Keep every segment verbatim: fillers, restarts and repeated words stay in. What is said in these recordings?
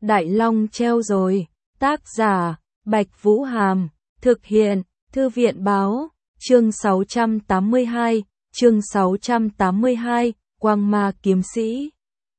Đại Long treo rồi. Tác giả, Bạch Vũ Hàm. Thực hiện, Thư viện Báo. Chương sáu trăm tám mươi hai. Chương sáu trăm tám mươi hai. Quang Ma Kiếm Sĩ.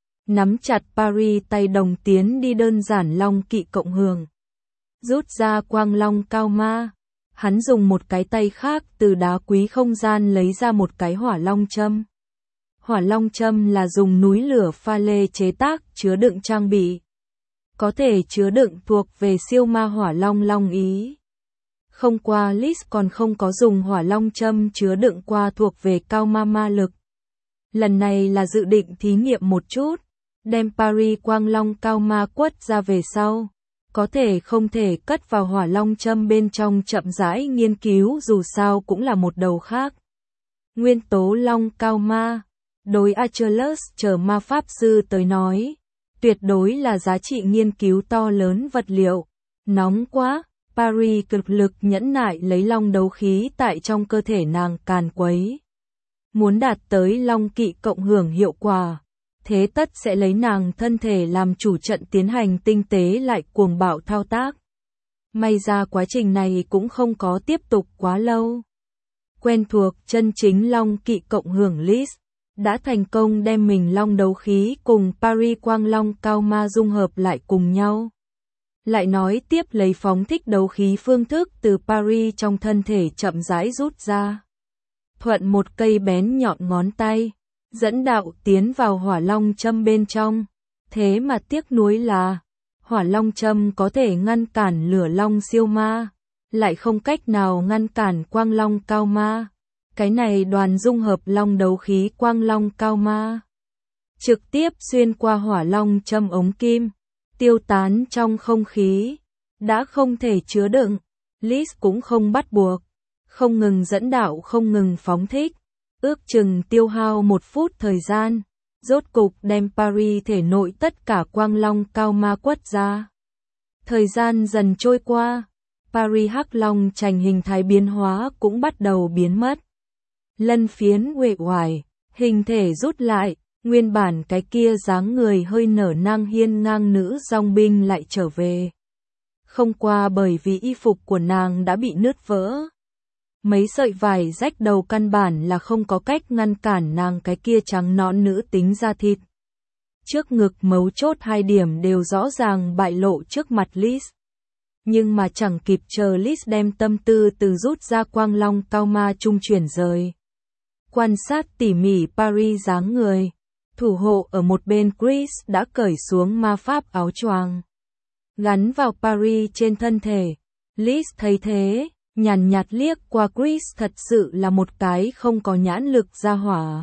Nắm chặt Paris tay đồng tiến đi đơn giản long kỵ cộng hưởng. Rút ra quang long cao ma. Hắn dùng một cái tay khác từ đá quý không gian lấy ra một cái hỏa long châm. Hỏa long châm là dùng núi lửa pha lê chế tác chứa đựng trang bị. Có thể chứa đựng thuộc về siêu ma hỏa long long ý. Không qua Liz còn không có dùng hỏa long châm chứa đựng qua thuộc về cao ma ma lực. Lần này là dự định thí nghiệm một chút, đem Paris quang long cao ma quất ra về sau. Có thể không thể cất vào hỏa long châm bên trong chậm rãi nghiên cứu dù sao cũng là một đầu khác. Nguyên tố long cao ma. Đối Achilles chờ ma pháp sư tới nói, tuyệt đối là giá trị nghiên cứu to lớn vật liệu. Nóng quá, Paris cực lực nhẫn nại lấy long đấu khí tại trong cơ thể nàng càn quấy. Muốn đạt tới long kỵ cộng hưởng hiệu quả, thế tất sẽ lấy nàng thân thể làm chủ trận tiến hành tinh tế lại cuồng bạo thao tác. May ra quá trình này cũng không có tiếp tục quá lâu. Quen thuộc chân chính long kỵ cộng hưởng Liz đã thành công đem mình long đấu khí cùng Paris quang long cao ma dung hợp lại cùng nhau. Lại nói tiếp lấy phóng thích đấu khí phương thức từ Paris trong thân thể chậm rãi rút ra. Thuận một cây bén nhọn ngón tay, dẫn đạo tiến vào hỏa long châm bên trong. Thế mà tiếc nuối là, hỏa long châm có thể ngăn cản lửa long siêu ma, lại không cách nào ngăn cản quang long cao ma. Cái này đoàn dung hợp long đấu khí quang long cao ma, trực tiếp xuyên qua hỏa long châm ống kim, tiêu tán trong không khí, đã không thể chứa đựng. Liz cũng không bắt buộc, không ngừng dẫn đạo không ngừng phóng thích, ước chừng tiêu hao một phút thời gian, rốt cục đem Paris thể nội tất cả quang long cao ma quất ra. Thời gian dần trôi qua, Paris hắc long trành hình thái biến hóa cũng bắt đầu biến mất. Lân phiến uể oải, hình thể rút lại, nguyên bản cái kia dáng người hơi nở nang hiên ngang nữ dòng binh lại trở về. Không qua bởi vì y phục của nàng đã bị nứt vỡ. Mấy sợi vải rách đầu căn bản là không có cách ngăn cản nàng cái kia trắng nõn nữ tính da thịt. Trước ngực mấu chốt hai điểm đều rõ ràng bại lộ trước mặt Liz. Nhưng mà chẳng kịp chờ Liz đem tâm tư từ rút ra quang long cao ma trung chuyển rời. Quan sát tỉ mỉ Paris dáng người, thủ hộ ở một bên Chris đã cởi xuống ma pháp áo choàng, gắn vào Paris trên thân thể. Liz thấy thế, nhàn nhạt liếc qua Chris, thật sự là một cái không có nhãn lực ra hỏa.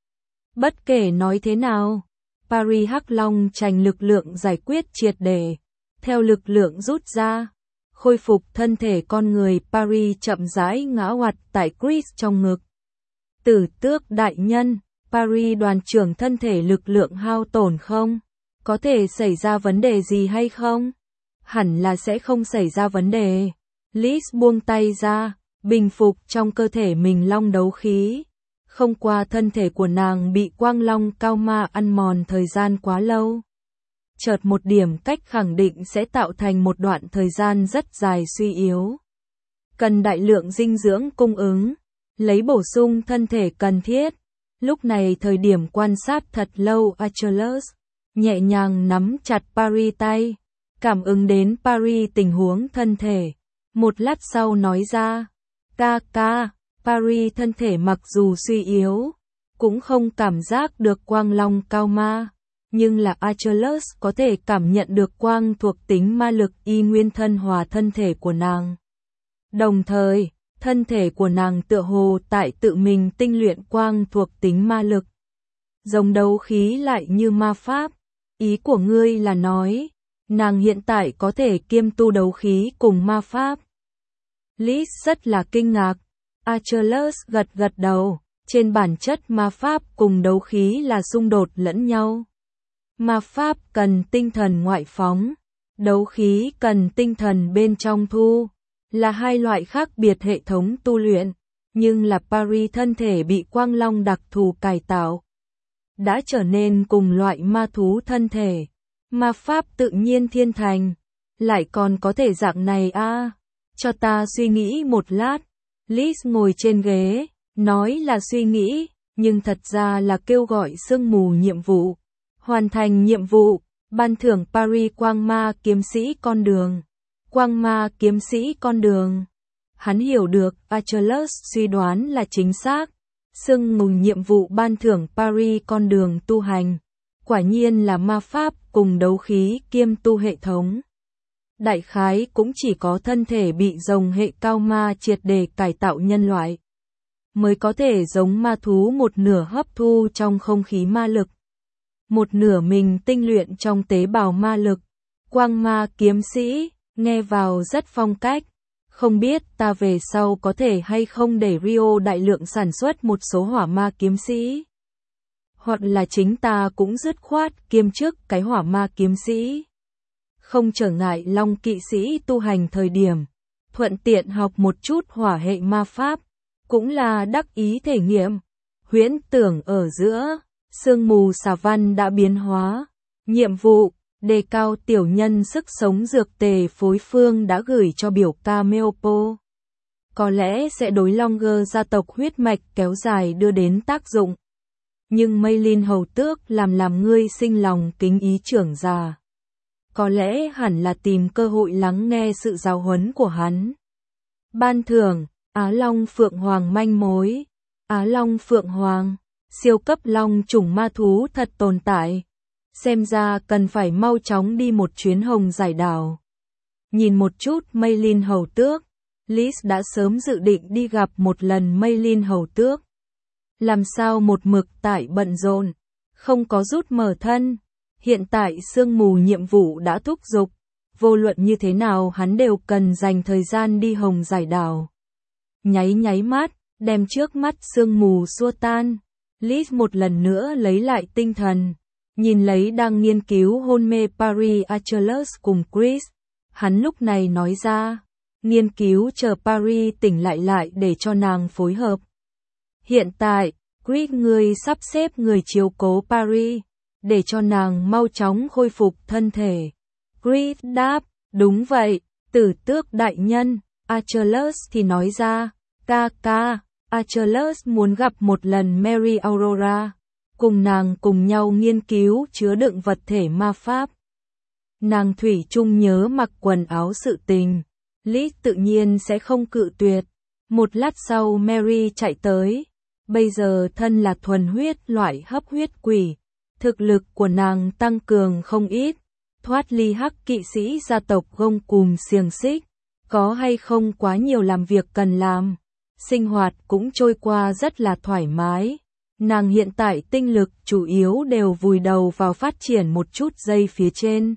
Bất kể nói thế nào, Paris hắc long trành lực lượng giải quyết triệt để, theo lực lượng rút ra, khôi phục thân thể con người. Paris chậm rãi ngã oặt tại Chris trong ngực. Tử tước đại nhân, Paris đoàn trưởng thân thể lực lượng hao tổn không? Có thể xảy ra vấn đề gì hay không? Hẳn là sẽ không xảy ra vấn đề. Liz buông tay ra, bình phục trong cơ thể mình long đấu khí. Không qua thân thể của nàng bị quang long cao ma ăn mòn thời gian quá lâu. Chợt một điểm cách khẳng định sẽ tạo thành một đoạn thời gian rất dài suy yếu. Cần đại lượng dinh dưỡng cung ứng, lấy bổ sung thân thể cần thiết. Lúc này thời điểm quan sát thật lâu, Achilles nhẹ nhàng nắm chặt Paris tay, cảm ứng đến Paris tình huống thân thể. Một lát sau nói ra, ca ca, Paris thân thể mặc dù suy yếu, cũng không cảm giác được quang long cao ma, nhưng là Achilles có thể cảm nhận được quang thuộc tính ma lực y nguyên thân hòa thân thể của nàng. Đồng thời, thân thể của nàng tựa hồ tại tự mình tinh luyện quang thuộc tính ma lực. Giống đấu khí lại như ma pháp. Ý của ngươi là nói, nàng hiện tại có thể kiêm tu đấu khí cùng ma pháp. Liz rất là kinh ngạc. Achilles gật gật đầu. Trên bản chất ma pháp cùng đấu khí là xung đột lẫn nhau. Ma pháp cần tinh thần ngoại phóng, đấu khí cần tinh thần bên trong thu. Là hai loại khác biệt hệ thống tu luyện, nhưng là Paris thân thể bị quang long đặc thù cải tạo, đã trở nên cùng loại ma thú thân thể. Ma pháp tự nhiên thiên thành. Lại còn có thể dạng này a? Cho ta suy nghĩ một lát. Liz ngồi trên ghế, nói là suy nghĩ, nhưng thật ra là kêu gọi sương mù nhiệm vụ. Hoàn thành nhiệm vụ, ban thưởng Paris quang ma kiếm sĩ con đường. Quang ma kiếm sĩ con đường. Hắn hiểu được Achilles suy đoán là chính xác. Sương mù nhiệm vụ ban thưởng Paris con đường tu hành. Quả nhiên là ma pháp cùng đấu khí kiêm tu hệ thống. Đại khái cũng chỉ có thân thể bị rồng hệ cao ma triệt để cải tạo nhân loại, mới có thể giống ma thú một nửa hấp thu trong không khí ma lực, một nửa mình tinh luyện trong tế bào ma lực. Quang ma kiếm sĩ, nghe vào rất phong cách. Không biết ta về sau có thể hay không để Rio đại lượng sản xuất một số hỏa ma kiếm sĩ. Hoặc là chính ta cũng dứt khoát kiêm chức cái hỏa ma kiếm sĩ. Không trở ngại Long kỵ sĩ tu hành thời điểm, thuận tiện học một chút hỏa hệ ma pháp, cũng là đắc ý thể nghiệm. Huyễn tưởng ở giữa, sương mù xà văn đã biến hóa. Nhiệm vụ, đề cao tiểu nhân sức sống dược tề phối phương đã gửi cho biểu ca Meopo. Có lẽ sẽ đối Longer gia tộc huyết mạch kéo dài đưa đến tác dụng. Nhưng Maylin hầu tước làm làm ngươi sinh lòng kính ý trưởng già. Có lẽ hẳn là tìm cơ hội lắng nghe sự giáo huấn của hắn. Ban thưởng, Á Long Phượng Hoàng manh mối. Á Long Phượng Hoàng, siêu cấp long chủng ma thú thật tồn tại. Xem ra cần phải mau chóng đi một chuyến hồng giải đảo. Nhìn một chút Maylin hầu tước, Liz đã sớm dự định đi gặp một lần Maylin hầu tước. Làm sao một mực tại bận rộn, không có rút mở thân. Hiện tại sương mù nhiệm vụ đã thúc giục, vô luận như thế nào hắn đều cần dành thời gian đi hồng giải đảo. Nháy nháy mắt, đem trước mắt sương mù xua tan. Liz một lần nữa lấy lại tinh thần, nhìn lấy đang nghiên cứu hôn mê Paris Achilles cùng Chris. Hắn lúc này nói ra, nghiên cứu chờ Paris tỉnh lại lại để cho nàng phối hợp. Hiện tại, Chris ngươi sắp xếp người chiếu cố Paris, để cho nàng mau chóng khôi phục thân thể. Chris đáp, đúng vậy, tử tước đại nhân. Achilles thì nói ra, ca ca, Achilles muốn gặp một lần Mary Aurora, cùng nàng cùng nhau nghiên cứu chứa đựng vật thể ma pháp. Nàng thủy chung nhớ mặc quần áo sự tình, Liz tự nhiên sẽ không cự tuyệt. Một lát sau Mary chạy tới, bây giờ thân là thuần huyết loại hấp huyết quỷ. Thực lực của nàng tăng cường không ít, thoát ly hắc kỵ sĩ gia tộc gông cùm xiềng xích, có hay không quá nhiều làm việc cần làm, sinh hoạt cũng trôi qua rất là thoải mái. Nàng hiện tại tinh lực chủ yếu đều vùi đầu vào phát triển một chút dây phía trên.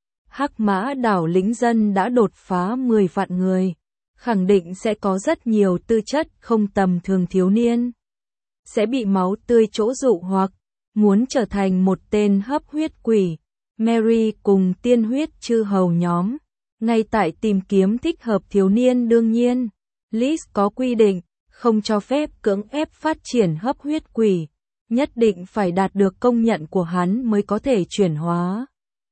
Hắc Mã đảo lĩnh dân đã đột phá mười vạn người, khẳng định sẽ có rất nhiều tư chất không tầm thường thiếu niên, sẽ bị máu tươi chỗ dụ hoặc muốn trở thành một tên hấp huyết quỷ. Mary cùng tiên huyết chư hầu nhóm, ngay tại tìm kiếm thích hợp thiếu niên đương nhiên. Liz có quy định, không cho phép cưỡng ép phát triển hấp huyết quỷ, nhất định phải đạt được công nhận của hắn mới có thể chuyển hóa.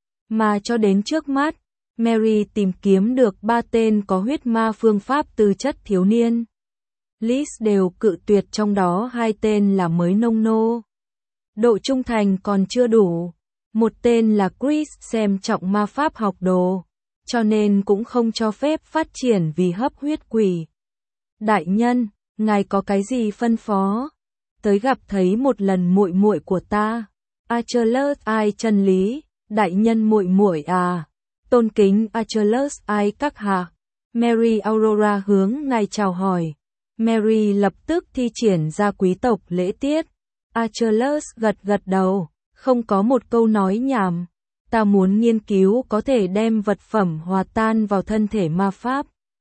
Mà cho đến trước mắt, Mary tìm kiếm được ba tên có huyết ma phương pháp tư chất thiếu niên. Liz đều cự tuyệt, trong đó hai tên là mới nông nô. Độ trung thành còn chưa đủ. Một tên là Chris xem trọng ma pháp học đồ, cho nên cũng không cho phép phát triển vì hấp huyết quỷ. Đại nhân, ngài có cái gì phân phó? Tới gặp thấy một lần muội muội của ta. Achilles ai chân lý, đại nhân muội muội à. Tôn kính Achilles ai các hạ. Mary Aurora hướng ngài chào hỏi. Mary lập tức thi triển ra quý tộc lễ tiết. Achilles gật gật đầu, không có một câu nói nhảm. Ta muốn nghiên cứu có thể đem vật phẩm hòa tan vào thân thể ma pháp.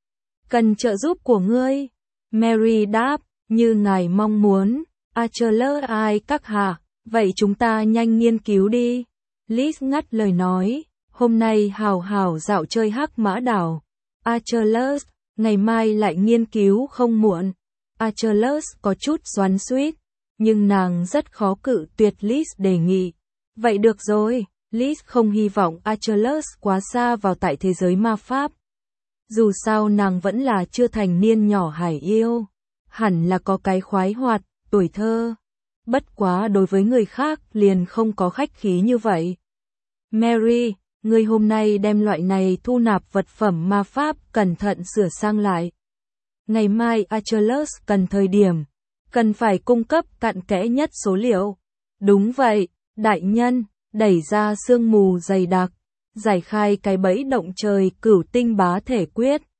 Cần trợ giúp của ngươi. Mary đáp, như ngài mong muốn. Achilles ai các hạ, vậy chúng ta nhanh nghiên cứu đi. Liz ngắt lời nói, hôm nay hào hào dạo chơi Hắc Mã đảo. Achilles, ngày mai lại nghiên cứu không muộn. Achilles có chút xoắn xuýt, nhưng nàng rất khó cự tuyệt Liz đề nghị. Vậy được rồi, Liz không hy vọng Achilles quá xa vào tại thế giới ma pháp. Dù sao nàng vẫn là chưa thành niên nhỏ hải yêu, hẳn là có cái khoái hoạt, tuổi thơ. Bất quá đối với người khác liền không có khách khí như vậy. Mary, ngươi hôm nay đem loại này thu nạp vật phẩm ma pháp cẩn thận sửa sang lại. Ngày mai Achilles cần thời điểm, cần phải cung cấp cặn kẽ nhất số liệu. Đúng vậy, đại nhân, đẩy ra sương mù dày đặc, giải khai cái bẫy động trời cửu tinh bá thể quyết.